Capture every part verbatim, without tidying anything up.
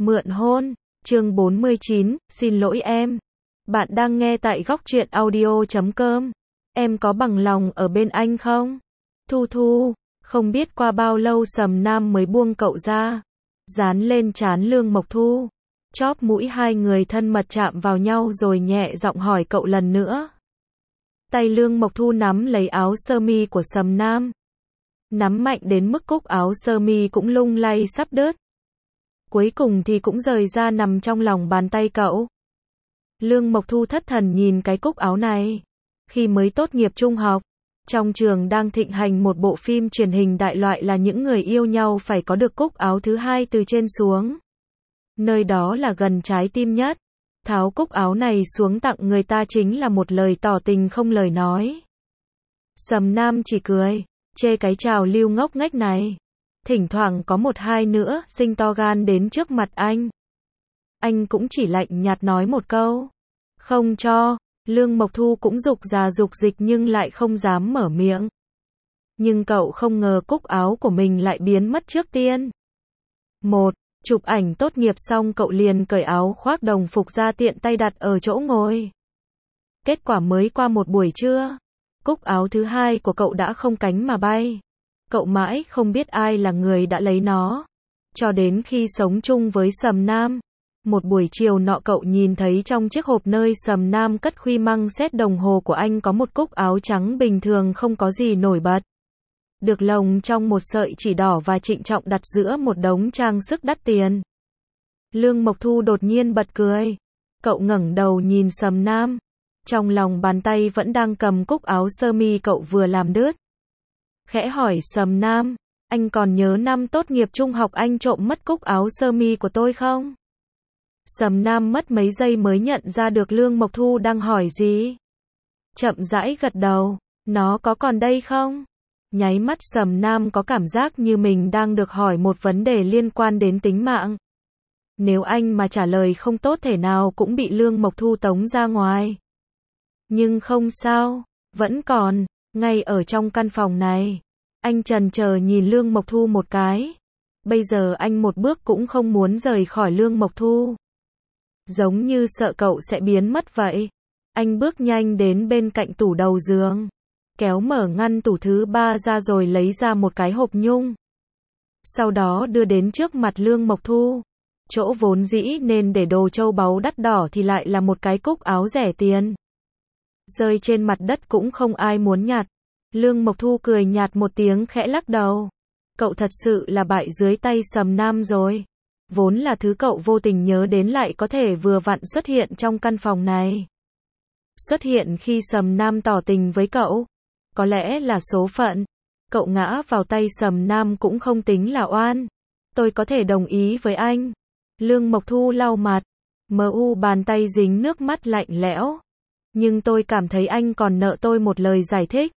Mượn hôn, chương bốn mươi chín, xin lỗi em. Bạn đang nghe tại góc truyện audio chấm com. Em có bằng lòng ở bên anh không? Thu Thu, không biết qua bao lâu Sầm Nam mới buông cậu ra, dán lên trán Lương Mộc Thu. Chóp mũi hai người thân mật chạm vào nhau rồi nhẹ giọng hỏi cậu lần nữa. Tay Lương Mộc Thu nắm lấy áo sơ mi của Sầm Nam. Nắm mạnh đến mức cúc áo sơ mi cũng lung lay sắp đứt. Cuối cùng thì cũng rời ra nằm trong lòng bàn tay cậu. Lương Mộc Thu thất thần nhìn cái cúc áo này. Khi mới tốt nghiệp trung học, trong trường đang thịnh hành một bộ phim truyền hình đại loại là những người yêu nhau phải có được cúc áo thứ hai từ trên xuống. Nơi đó là gần trái tim nhất. Tháo cúc áo này xuống tặng người ta chính là một lời tỏ tình không lời nói. Sầm Nam chỉ cười, chê cái trào lưu ngốc nghếch này. Thỉnh thoảng có một hai nữa sinh to gan đến trước mặt anh. Anh cũng chỉ lạnh nhạt nói một câu. Không cho. Lương Mộc Thu cũng dục già dục dịch nhưng lại không dám mở miệng. Nhưng cậu không ngờ cúc áo của mình lại biến mất trước tiên. Một, chụp ảnh tốt nghiệp xong cậu liền cởi áo khoác đồng phục ra tiện tay đặt ở chỗ ngồi. Kết quả mới qua một buổi trưa, cúc áo thứ hai của cậu đã không cánh mà bay. Cậu mãi không biết ai là người đã lấy nó. Cho đến khi sống chung với Sầm Nam. Một buổi chiều nọ cậu nhìn thấy trong chiếc hộp nơi Sầm Nam cất khuy măng xét đồng hồ của anh có một cúc áo trắng bình thường không có gì nổi bật. Được lồng trong một sợi chỉ đỏ và trịnh trọng đặt giữa một đống trang sức đắt tiền. Lương Mộc Thu đột nhiên bật cười. Cậu ngẩng đầu nhìn Sầm Nam. Trong lòng bàn tay vẫn đang cầm cúc áo sơ mi cậu vừa làm đứt. Khẽ hỏi Sầm Nam, anh còn nhớ năm tốt nghiệp trung học anh trộm mất cúc áo sơ mi của tôi không? Sầm Nam mất mấy giây mới nhận ra được Lương Mộc Thu đang hỏi gì. Chậm rãi gật đầu, nó có còn đây không? Nháy mắt Sầm Nam có cảm giác như mình đang được hỏi một vấn đề liên quan đến tính mạng. Nếu anh mà trả lời không tốt thể nào cũng bị Lương Mộc Thu tống ra ngoài. Nhưng không sao, vẫn còn. Ngay ở trong căn phòng này, anh chần chờ nhìn Lương Mộc Thu một cái. Bây giờ anh một bước cũng không muốn rời khỏi Lương Mộc Thu. Giống như sợ cậu sẽ biến mất vậy. Anh bước nhanh đến bên cạnh tủ đầu giường. Kéo mở ngăn tủ thứ ba ra rồi lấy ra một cái hộp nhung. Sau đó đưa đến trước mặt Lương Mộc Thu. Chỗ vốn dĩ nên để đồ châu báu đắt đỏ thì lại là một cái cúc áo rẻ tiền. Rơi trên mặt đất cũng không ai muốn nhặt. Lương Mộc Thu cười nhạt một tiếng khẽ lắc đầu. Cậu thật sự là bại dưới tay Sầm Nam rồi. Vốn là thứ cậu vô tình nhớ đến lại có thể vừa vặn xuất hiện trong căn phòng này. Xuất hiện khi Sầm Nam tỏ tình với cậu. Có lẽ là số phận. Cậu ngã vào tay Sầm Nam cũng không tính là oan. Tôi có thể đồng ý với anh. Lương Mộc Thu lau mặt. Mờ u bàn tay dính nước mắt lạnh lẽo. Nhưng tôi cảm thấy anh còn nợ tôi một lời giải thích.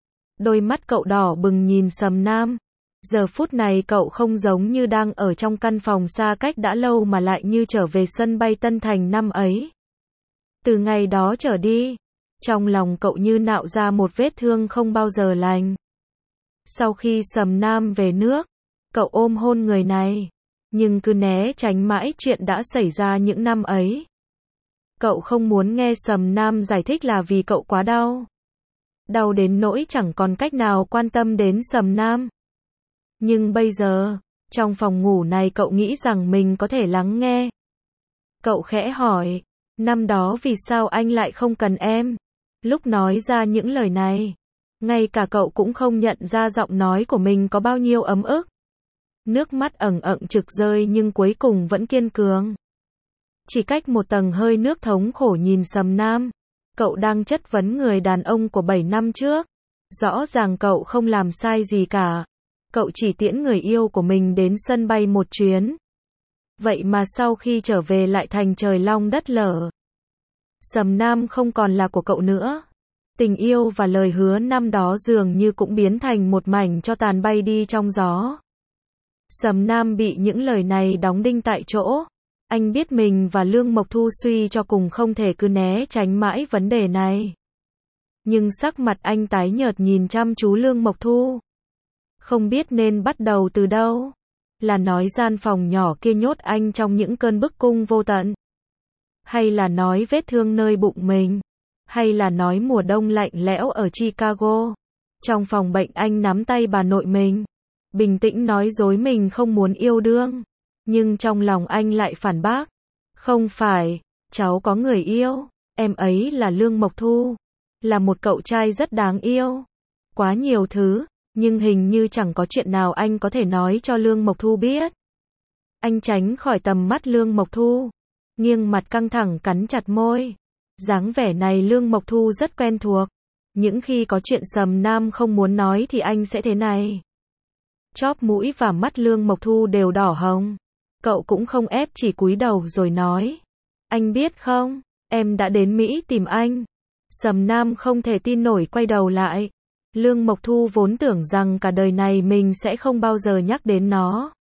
Đôi mắt cậu đỏ bừng nhìn Sầm Nam. Giờ phút này cậu không giống như đang ở trong căn phòng xa cách đã lâu mà lại như trở về sân bay Tân Thành năm ấy. Từ ngày đó trở đi, trong lòng cậu như nạo ra một vết thương không bao giờ lành. Sau khi Sầm Nam về nước, cậu ôm hôn người này, nhưng cứ né tránh mãi chuyện đã xảy ra những năm ấy. Cậu không muốn nghe Sầm Nam giải thích là vì cậu quá đau. Đau đến nỗi chẳng còn cách nào quan tâm đến Sầm Nam. Nhưng bây giờ, trong phòng ngủ này cậu nghĩ rằng mình có thể lắng nghe. Cậu khẽ hỏi, năm đó vì sao anh lại không cần em? Lúc nói ra những lời này, ngay cả cậu cũng không nhận ra giọng nói của mình có bao nhiêu ấm ức. Nước mắt ẩn ẩn trực rơi nhưng cuối cùng vẫn kiên cường. Chỉ cách một tầng hơi nước thống khổ nhìn Sầm Nam. Cậu đang chất vấn người đàn ông của bảy năm trước. Rõ ràng cậu không làm sai gì cả. Cậu chỉ tiễn người yêu của mình đến sân bay một chuyến. Vậy mà sau khi trở về lại thành trời long đất lở. Sầm Nam không còn là của cậu nữa. Tình yêu và lời hứa năm đó dường như cũng biến thành một mảnh tro tàn bay đi trong gió. Sầm Nam bị những lời này đóng đinh tại chỗ. Anh biết mình và Lương Mộc Thu suy cho cùng không thể cứ né tránh mãi vấn đề này. Nhưng sắc mặt anh tái nhợt nhìn chăm chú Lương Mộc Thu. Không biết nên bắt đầu từ đâu. Là nói gian phòng nhỏ kia nhốt anh trong những cơn bức cung vô tận? Hay là nói vết thương nơi bụng mình? Hay là nói mùa đông lạnh lẽo ở Chicago? Trong phòng bệnh anh nắm tay bà nội mình, bình tĩnh nói dối mình không muốn yêu đương. Nhưng trong lòng anh lại phản bác. Không phải, cháu có người yêu. Em ấy là Lương Mộc Thu. Là một cậu trai rất đáng yêu. Quá nhiều thứ, nhưng hình như chẳng có chuyện nào anh có thể nói cho Lương Mộc Thu biết. Anh tránh khỏi tầm mắt Lương Mộc Thu, nghiêng mặt căng thẳng cắn chặt môi. Dáng vẻ này Lương Mộc Thu rất quen thuộc. Những khi có chuyện Sầm Nam không muốn nói thì anh sẽ thế này. Chóp mũi và mắt Lương Mộc Thu đều đỏ hồng. Cậu cũng không ép, chỉ cúi đầu rồi nói. Anh biết không, em đã đến Mỹ tìm anh. Sầm Nam không thể tin nổi quay đầu lại. Lương Mộc Thu vốn tưởng rằng cả đời này mình sẽ không bao giờ nhắc đến nó.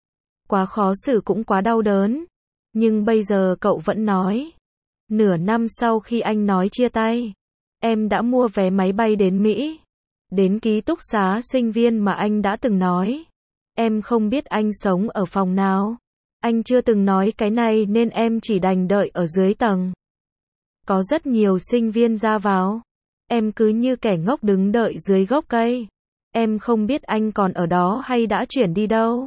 Quá khó xử cũng quá đau đớn. Nhưng bây giờ cậu vẫn nói. Nửa năm sau khi anh nói chia tay, em đã mua vé máy bay đến Mỹ. Đến ký túc xá sinh viên mà anh đã từng nói. Em không biết anh sống ở phòng nào. Anh chưa từng nói cái này nên em chỉ đành đợi ở dưới tầng. Có rất nhiều sinh viên ra vào. Em cứ như kẻ ngốc đứng đợi dưới gốc cây. Em không biết anh còn ở đó hay đã chuyển đi đâu.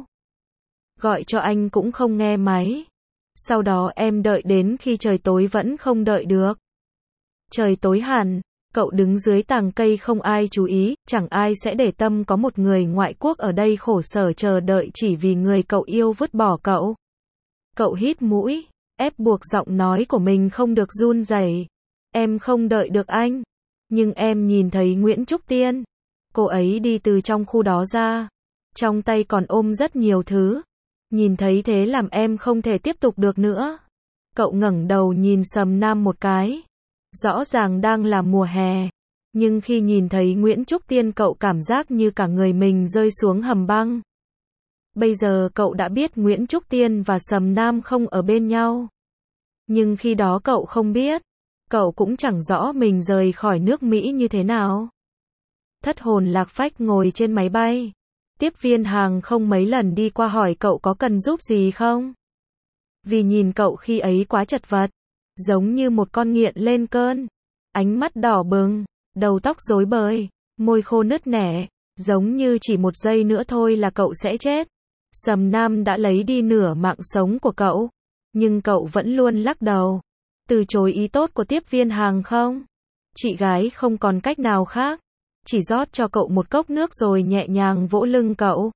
Gọi cho anh cũng không nghe máy. Sau đó em đợi đến khi trời tối vẫn không đợi được. Trời tối hẳn, cậu đứng dưới tàng cây không ai chú ý, chẳng ai sẽ để tâm có một người ngoại quốc ở đây khổ sở chờ đợi chỉ vì người cậu yêu vứt bỏ cậu. Cậu hít mũi, ép buộc giọng nói của mình không được run rẩy. Em không đợi được anh. Nhưng em nhìn thấy Nguyễn Trúc Tiên. Cô ấy đi từ trong khu đó ra. Trong tay còn ôm rất nhiều thứ. Nhìn thấy thế làm em không thể tiếp tục được nữa. Cậu ngẩng đầu nhìn Sầm Nam một cái. Rõ ràng đang là mùa hè. Nhưng khi nhìn thấy Nguyễn Trúc Tiên cậu cảm giác như cả người mình rơi xuống hầm băng. Bây giờ cậu đã biết Nguyễn Trúc Tiên và Sầm Nam không ở bên nhau. Nhưng khi đó cậu không biết. Cậu cũng chẳng rõ mình rời khỏi nước Mỹ như thế nào. Thất hồn lạc phách ngồi trên máy bay. Tiếp viên hàng không mấy lần đi qua hỏi cậu có cần giúp gì không. Vì nhìn cậu khi ấy quá chật vật. Giống như một con nghiện lên cơn. Ánh mắt đỏ bừng, đầu tóc rối bời, môi khô nứt nẻ. Giống như chỉ một giây nữa thôi là cậu sẽ chết. Sầm Nam đã lấy đi nửa mạng sống của cậu. Nhưng cậu vẫn luôn lắc đầu. Từ chối ý tốt của tiếp viên hàng không. Chị gái không còn cách nào khác. Chỉ rót cho cậu một cốc nước rồi nhẹ nhàng vỗ lưng cậu.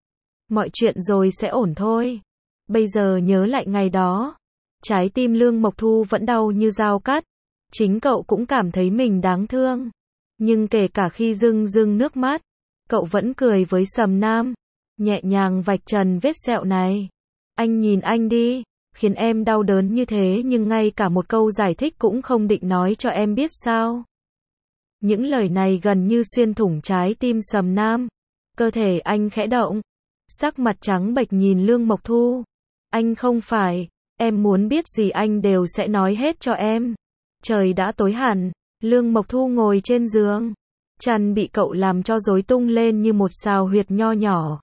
Mọi chuyện rồi sẽ ổn thôi. Bây giờ nhớ lại ngày đó. Trái tim Lương Mộc Thu vẫn đau như dao cắt. Chính cậu cũng cảm thấy mình đáng thương. Nhưng kể cả khi rưng rưng nước mắt, cậu vẫn cười với Sầm Nam. Nhẹ nhàng vạch trần vết sẹo này. Anh nhìn anh đi. Khiến em đau đớn như thế nhưng ngay cả một câu giải thích cũng không định nói cho em biết sao. Những lời này gần như xuyên thủng trái tim Sầm Nam. Cơ thể anh khẽ động. Sắc mặt trắng bệch nhìn Lương Mộc Thu. Anh không phải. Em muốn biết gì anh đều sẽ nói hết cho em. Trời đã tối hẳn. Lương Mộc Thu ngồi trên giường. Chăn bị cậu làm cho rối tung lên như một sào huyệt nho nhỏ.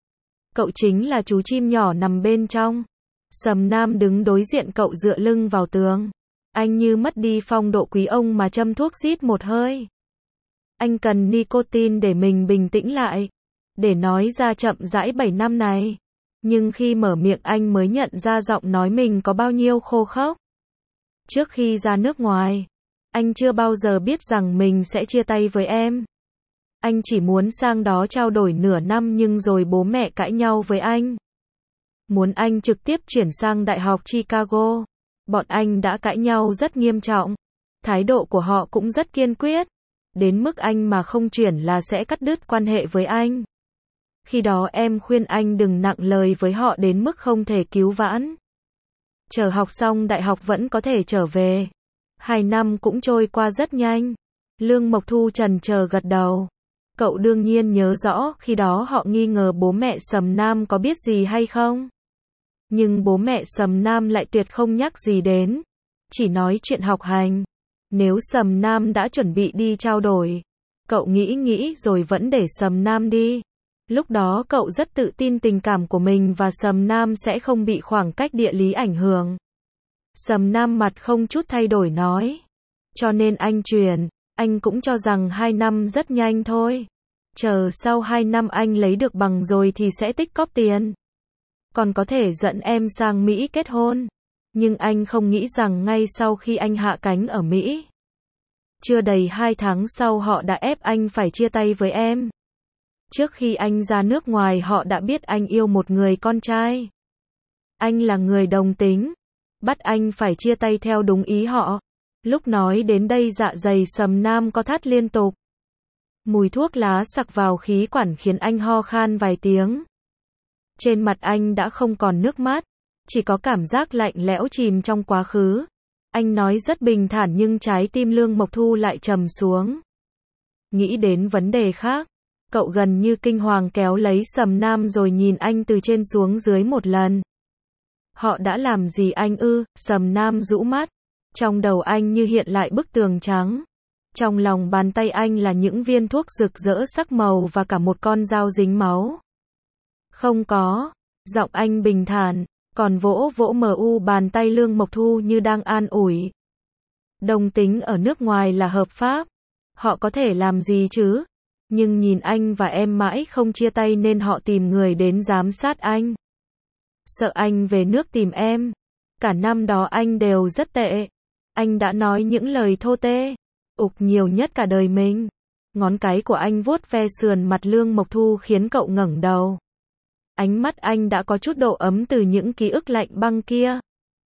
Cậu chính là chú chim nhỏ nằm bên trong. Sầm Nam đứng đối diện cậu dựa lưng vào tường. Anh như mất đi phong độ quý ông mà châm thuốc rít một hơi. Anh cần nicotine để mình bình tĩnh lại. Để nói ra chậm rãi bảy năm này. Nhưng khi mở miệng anh mới nhận ra giọng nói mình có bao nhiêu khô khốc. Trước khi ra nước ngoài, anh chưa bao giờ biết rằng mình sẽ chia tay với em. Anh chỉ muốn sang đó trao đổi nửa năm nhưng rồi bố mẹ cãi nhau với anh. Muốn anh trực tiếp chuyển sang Đại học Chicago. Bọn anh đã cãi nhau rất nghiêm trọng. Thái độ của họ cũng rất kiên quyết. Đến mức anh mà không chuyển là sẽ cắt đứt quan hệ với anh. Khi đó em khuyên anh đừng nặng lời với họ đến mức không thể cứu vãn. Chờ học xong đại học vẫn có thể trở về. Hai năm cũng trôi qua rất nhanh. Lương Mộc Thu trần chờ gật đầu. Cậu đương nhiên nhớ rõ khi đó họ nghi ngờ bố mẹ Sầm Nam có biết gì hay không. Nhưng bố mẹ Sầm Nam lại tuyệt không nhắc gì đến. Chỉ nói chuyện học hành. Nếu Sầm Nam đã chuẩn bị đi trao đổi. Cậu nghĩ nghĩ rồi vẫn để Sầm Nam đi. Lúc đó cậu rất tự tin tình cảm của mình và Sầm Nam sẽ không bị khoảng cách địa lý ảnh hưởng. Sầm Nam mặt không chút thay đổi nói. Cho nên anh chuyển, anh cũng cho rằng hai năm rất nhanh thôi. Chờ sau hai năm anh lấy được bằng rồi thì sẽ tích cóp tiền. Còn có thể dẫn em sang Mỹ kết hôn. Nhưng anh không nghĩ rằng ngay sau khi anh hạ cánh ở Mỹ, chưa đầy hai tháng sau họ đã ép anh phải chia tay với em. Trước khi anh ra nước ngoài họ đã biết anh yêu một người con trai. Anh là người đồng tính, bắt anh phải chia tay theo đúng ý họ. Lúc nói đến đây dạ dày Sầm Nam co thắt liên tục. Mùi thuốc lá sặc vào khí quản khiến anh ho khan vài tiếng. Trên mặt anh đã không còn nước mắt, chỉ có cảm giác lạnh lẽo chìm trong quá khứ. Anh nói rất bình thản nhưng trái tim Lương Mộc Thu lại trầm xuống. Nghĩ đến vấn đề khác, cậu gần như kinh hoàng kéo lấy Sầm Nam rồi nhìn anh từ trên xuống dưới một lần. Họ đã làm gì anh ư? Sầm Nam rũ mắt. Trong đầu anh như hiện lại bức tường trắng. Trong lòng bàn tay anh là những viên thuốc rực rỡ sắc màu và cả một con dao dính máu. Không có. Giọng anh bình thản, còn vỗ vỗ mờ u bàn tay Lương Mộc Thu như đang an ủi. Đồng tính ở nước ngoài là hợp pháp. Họ có thể làm gì chứ? Nhưng nhìn anh và em mãi không chia tay nên họ tìm người đến giám sát anh. Sợ anh về nước tìm em. Cả năm đó anh đều rất tệ. Anh đã nói những lời thô tê, ục nhiều nhất cả đời mình. Ngón cái của anh vuốt ve sườn mặt Lương Mộc Thu khiến cậu ngẩng đầu. Ánh mắt anh đã có chút độ ấm từ những ký ức lạnh băng kia.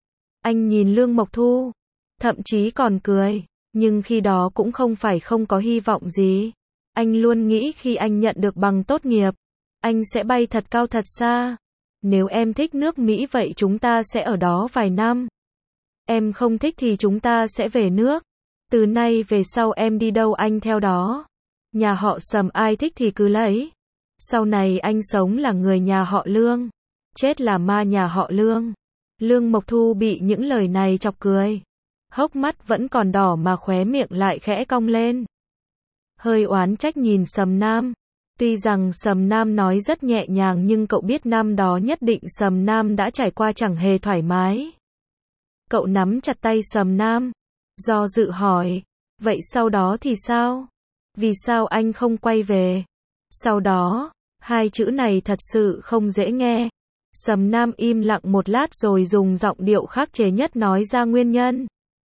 Anh nhìn Lương Mộc Thu, thậm chí còn cười, nhưng khi đó cũng không phải không có hy vọng gì. Anh luôn nghĩ khi anh nhận được bằng tốt nghiệp, anh sẽ bay thật cao thật xa. Nếu em thích nước Mỹ vậy chúng ta sẽ ở đó vài năm. Em không thích thì chúng ta sẽ về nước. Từ nay về sau em đi đâu anh theo đó. Nhà họ Sầm ai thích thì cứ lấy. Sau này anh sống là người nhà họ Lương, chết là ma nhà họ Lương. Lương Mộc Thu bị những lời này chọc cười. Hốc mắt vẫn còn đỏ mà khóe miệng lại khẽ cong lên. Hơi oán trách nhìn Sầm Nam. Tuy rằng Sầm Nam nói rất nhẹ nhàng nhưng cậu biết năm đó nhất định Sầm Nam đã trải qua chẳng hề thoải mái. Cậu nắm chặt tay Sầm Nam, do dự hỏi, vậy sau đó thì sao? Vì sao anh không quay về? Sau đó, hai chữ này thật sự không dễ nghe. Sầm Nam im lặng một lát rồi dùng giọng điệu khắc chế nhất nói ra nguyên nhân.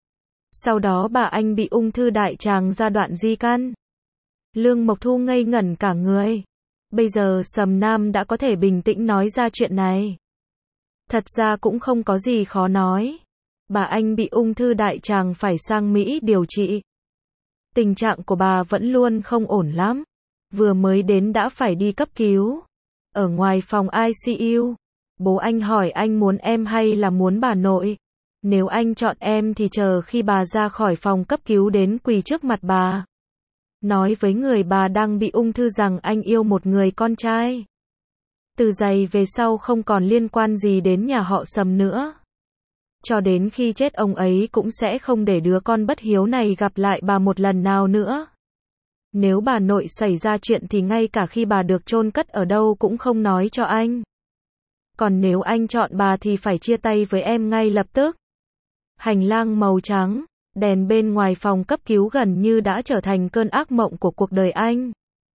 Sau đó bà anh bị ung thư đại tràng giai đoạn di căn. Lương Mộc Thu ngây ngẩn cả người. Bây giờ Sầm Nam đã có thể bình tĩnh nói ra chuyện này. Thật ra cũng không có gì khó nói. Bà anh bị ung thư đại tràng phải sang Mỹ điều trị. Tình trạng của bà vẫn luôn không ổn lắm. Vừa mới đến đã phải đi cấp cứu. Ở ngoài phòng i xê u, bố anh hỏi anh muốn em hay là muốn bà nội. Nếu anh chọn em thì chờ khi bà ra khỏi phòng cấp cứu đến quỳ trước mặt bà. Nói với người bà đang bị ung thư rằng anh yêu một người con trai. Từ giây về sau không còn liên quan gì đến nhà họ Sầm nữa. Cho đến khi chết ông ấy cũng sẽ không để đứa con bất hiếu này gặp lại bà một lần nào nữa. Nếu bà nội xảy ra chuyện thì ngay cả khi bà được chôn cất ở đâu cũng không nói cho anh. Còn nếu anh chọn bà thì phải chia tay với em ngay lập tức. Hành lang màu trắng, đèn bên ngoài phòng cấp cứu gần như đã trở thành cơn ác mộng của cuộc đời anh.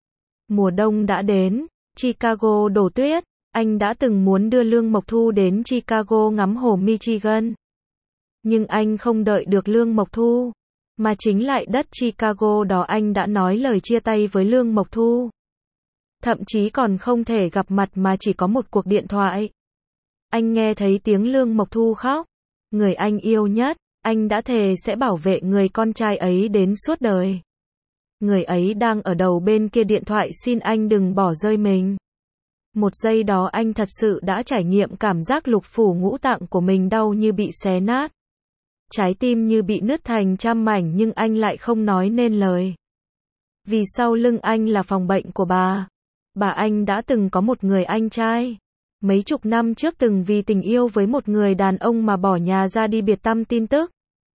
Mùa đông đã đến, Chicago đổ tuyết, anh đã từng muốn đưa Lương Mộc Thu đến Chicago ngắm hồ Michigan. Nhưng anh không đợi được Lương Mộc Thu, mà chính lại đất Chicago đó anh đã nói lời chia tay với Lương Mộc Thu. Thậm chí còn không thể gặp mặt mà chỉ có một cuộc điện thoại. Anh nghe thấy tiếng Lương Mộc Thu khóc. Người anh yêu nhất, anh đã thề sẽ bảo vệ người con trai ấy đến suốt đời. Người ấy đang ở đầu bên kia điện thoại xin anh đừng bỏ rơi mình. Một giây đó anh thật sự đã trải nghiệm cảm giác lục phủ ngũ tạng của mình đau như bị xé nát. Trái tim như bị nứt thành trăm mảnh nhưng anh lại không nói nên lời. Vì sau lưng anh là phòng bệnh của bà. Bà anh đã từng có một người anh trai. Mấy chục năm trước từng vì tình yêu với một người đàn ông mà bỏ nhà ra đi biệt tăm tin tức.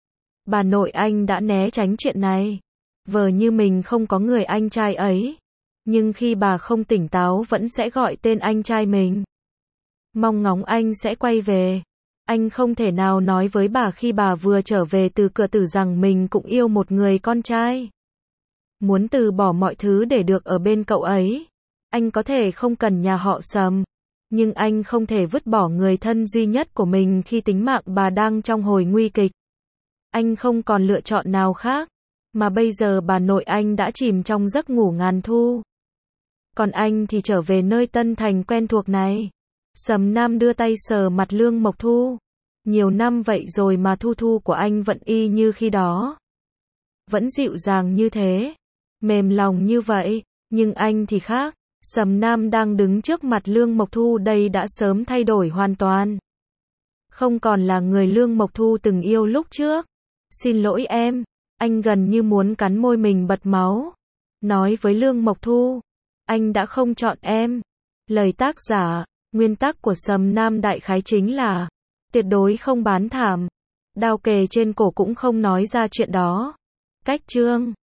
Bà nội anh đã né tránh chuyện này. Vờ như mình không có người anh trai ấy. Nhưng khi bà không tỉnh táo vẫn sẽ gọi tên anh trai mình. Mong ngóng anh sẽ quay về. Anh không thể nào nói với bà khi bà vừa trở về từ cửa tử rằng mình cũng yêu một người con trai. Muốn từ bỏ mọi thứ để được ở bên cậu ấy. Anh có thể không cần nhà họ Sầm. Nhưng anh không thể vứt bỏ người thân duy nhất của mình khi tính mạng bà đang trong hồi nguy kịch. Anh không còn lựa chọn nào khác. Mà bây giờ bà nội anh đã chìm trong giấc ngủ ngàn thu. Còn anh thì trở về nơi Tân Thành quen thuộc này. Sầm Nam đưa tay sờ mặt Lương Mộc Thu. Nhiều năm vậy rồi mà Thu Thu của anh vẫn y như khi đó. Vẫn dịu dàng như thế. Mềm lòng như vậy. Nhưng anh thì khác. Sầm Nam đang đứng trước mặt Lương Mộc Thu đây đã sớm thay đổi hoàn toàn. Không còn là người Lương Mộc Thu từng yêu lúc trước. Xin lỗi em. Anh gần như muốn cắn môi mình bật máu. Nói với Lương Mộc Thu. Anh đã không chọn em. Lời tác giả. Nguyên tắc của Sầm Nam đại khái chính là tuyệt đối không bán thảm. Đao kề trên cổ cũng không nói ra chuyện đó. Cách chương